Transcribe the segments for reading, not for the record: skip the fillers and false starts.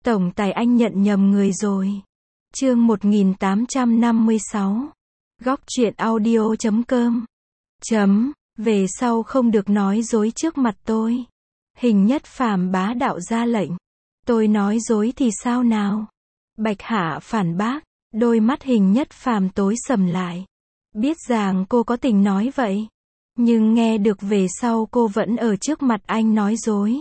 Tổng tài anh nhận nhầm người rồi. Chương 1856. Góc truyện audio.com. Về sau không được nói dối trước mặt tôi. Hình Nhất Phàm bá đạo ra lệnh. Tôi nói dối thì sao nào? Bạch Hạ phản bác. Đôi mắt Hình Nhất Phàm tối sầm lại. Biết rằng cô có tình nói vậy. Nhưng nghe được về sau cô vẫn ở trước mặt anh nói dối.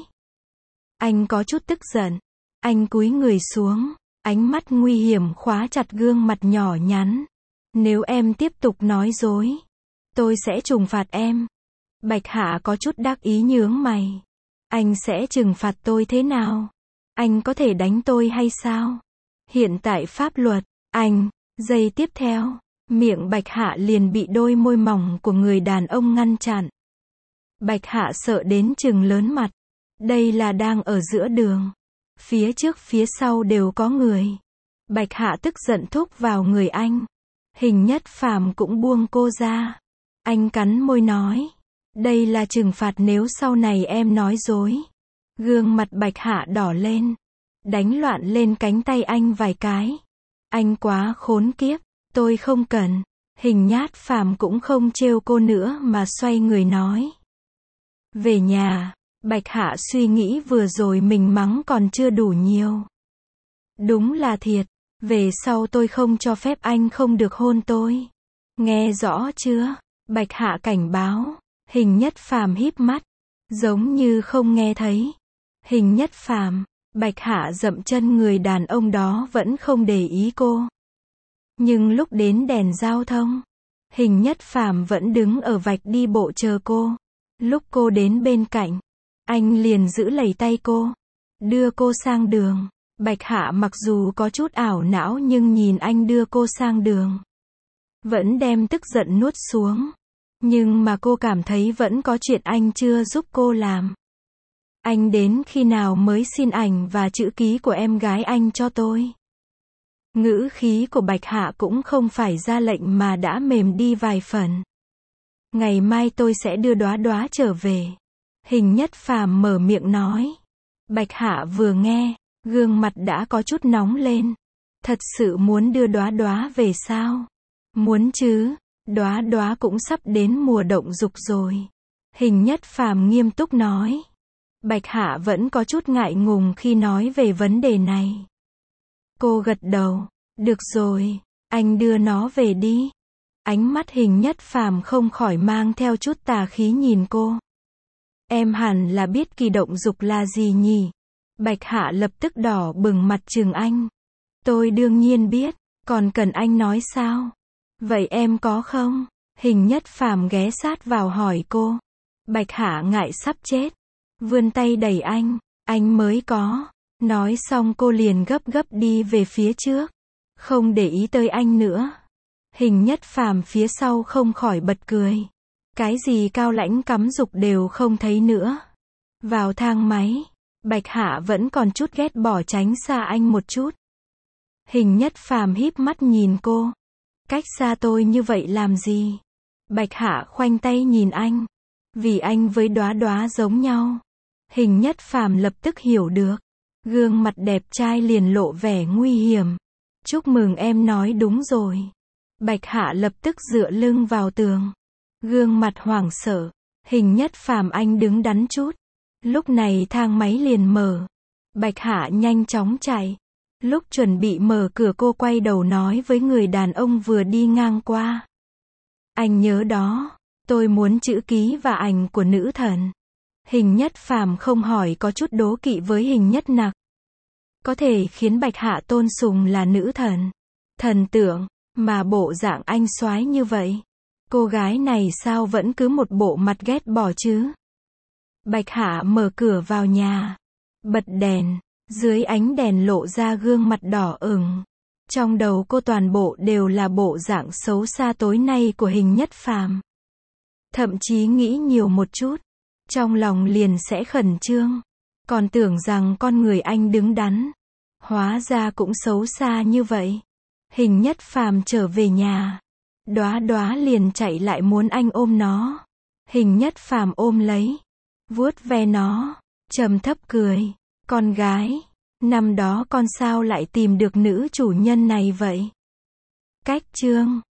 Anh có chút tức giận. Anh cúi người xuống. Ánh mắt nguy hiểm khóa chặt gương mặt nhỏ nhắn. Nếu em tiếp tục nói dối, tôi sẽ trừng phạt em. Bạch Hạ có chút đắc ý nhướng mày. Anh sẽ trừng phạt tôi thế nào? Anh có thể đánh tôi hay sao? Hiện tại pháp luật, anh. Giây tiếp theo, miệng Bạch Hạ liền bị đôi môi mỏng của người đàn ông ngăn chặn. Bạch Hạ sợ đến trừng lớn mặt. Đây là đang ở giữa đường. Phía trước phía sau đều có người. Bạch Hạ tức giận thúc vào người anh. Hình Nhất Phàm cũng buông cô ra. Anh cắn môi nói. Đây là trừng phạt nếu sau này em nói dối. Gương mặt Bạch Hạ đỏ lên. Đánh loạn lên cánh tay anh vài cái. Anh quá khốn kiếp. Tôi không cần. Hình Nhất Phàm cũng không trêu cô nữa mà xoay người nói. Về nhà. Bạch Hạ suy nghĩ vừa rồi mình mắng còn chưa đủ nhiều. Đúng là thiệt. Về sau tôi không cho phép anh không được hôn tôi. Nghe rõ chưa? Bạch Hạ cảnh báo. Hình Nhất Phàm híp mắt. Giống như không nghe thấy. Hình Nhất Phàm. Bạch Hạ dậm chân người đàn ông đó vẫn không để ý cô. Nhưng lúc đến đèn giao thông, Hình Nhất Phàm vẫn đứng ở vạch đi bộ chờ cô. Lúc cô đến bên cạnh, anh liền giữ lấy tay cô, đưa cô sang đường. Bạch Hạ mặc dù có chút ảo não nhưng nhìn anh đưa cô sang đường, vẫn đem tức giận nuốt xuống. Nhưng mà cô cảm thấy vẫn có chuyện anh chưa giúp cô làm. Anh đến khi nào mới xin ảnh và chữ ký của em gái anh cho tôi? Ngữ khí của Bạch Hạ cũng không phải ra lệnh mà đã mềm đi vài phần. Ngày mai tôi sẽ đưa Đóa Đóa trở về. Hình Nhất Phàm mở miệng nói. Bạch Hạ vừa nghe, gương mặt đã có chút nóng lên. Thật sự muốn đưa Đóa Đóa về sao? Muốn chứ, Đóa Đóa cũng sắp đến mùa động dục rồi. Hình Nhất Phàm nghiêm túc nói. Bạch Hạ vẫn có chút ngại ngùng khi nói về vấn đề này. Cô gật đầu. Được rồi, anh đưa nó về đi. Ánh mắt Hình Nhất Phàm không khỏi mang theo chút tà khí nhìn cô. Em hẳn là biết kỳ động dục là gì nhỉ? Bạch Hạ lập tức đỏ bừng mặt trừng anh. Tôi đương nhiên biết, còn cần anh nói sao? Vậy em có không? Hình Nhất Phàm ghé sát vào hỏi cô. Bạch Hạ ngại sắp chết. Vươn tay đẩy anh mới có. Nói xong cô liền gấp gấp đi về phía trước. Không để ý tới anh nữa. Hình Nhất Phàm phía sau không khỏi bật cười. Cái gì cao lãnh cắm dục đều không thấy nữa. Vào thang máy, Bạch Hạ vẫn còn chút ghét bỏ tránh xa anh một chút. Hình Nhất Phàm híp mắt nhìn cô. Cách xa tôi như vậy làm gì? Bạch Hạ khoanh tay nhìn anh. Vì anh với Đóa Đóa giống nhau. Hình Nhất Phàm lập tức hiểu được. Gương mặt đẹp trai liền lộ vẻ nguy hiểm. Chúc mừng em nói đúng rồi. Bạch Hạ lập tức dựa lưng vào tường. Gương mặt hoảng sợ. Hình Nhất Phàm anh đứng đắn chút. Lúc này thang máy liền mở. Bạch Hạ nhanh chóng chạy. Lúc chuẩn bị mở cửa cô quay đầu nói với người đàn ông vừa đi ngang qua. Anh nhớ đó. Tôi muốn chữ ký và ảnh của nữ thần. Hình Nhất Phàm không hỏi có chút đố kỵ với Hình Nhất Nặc. Có thể khiến Bạch Hạ tôn sùng là nữ thần. Thần tượng. Mà bộ dạng anh soái như vậy. Cô gái này sao vẫn cứ một bộ mặt ghét bỏ chứ? Bạch Hạ mở cửa vào nhà. Bật đèn. Dưới ánh đèn lộ ra gương mặt đỏ ửng. Trong đầu cô toàn bộ đều là bộ dạng xấu xa tối nay của Hình Nhất Phàm. Thậm chí nghĩ nhiều một chút. Trong lòng liền sẽ khẩn trương. Còn tưởng rằng con người anh đứng đắn. Hóa ra cũng xấu xa như vậy. Hình Nhất Phàm trở về nhà. Đóa Đóa liền chạy lại muốn anh ôm nó. Hình Nhất Phàm ôm lấy. Vuốt ve nó. Trầm thấp cười. Con gái. Năm đó con sao lại tìm được nữ chủ nhân này vậy? Cách chương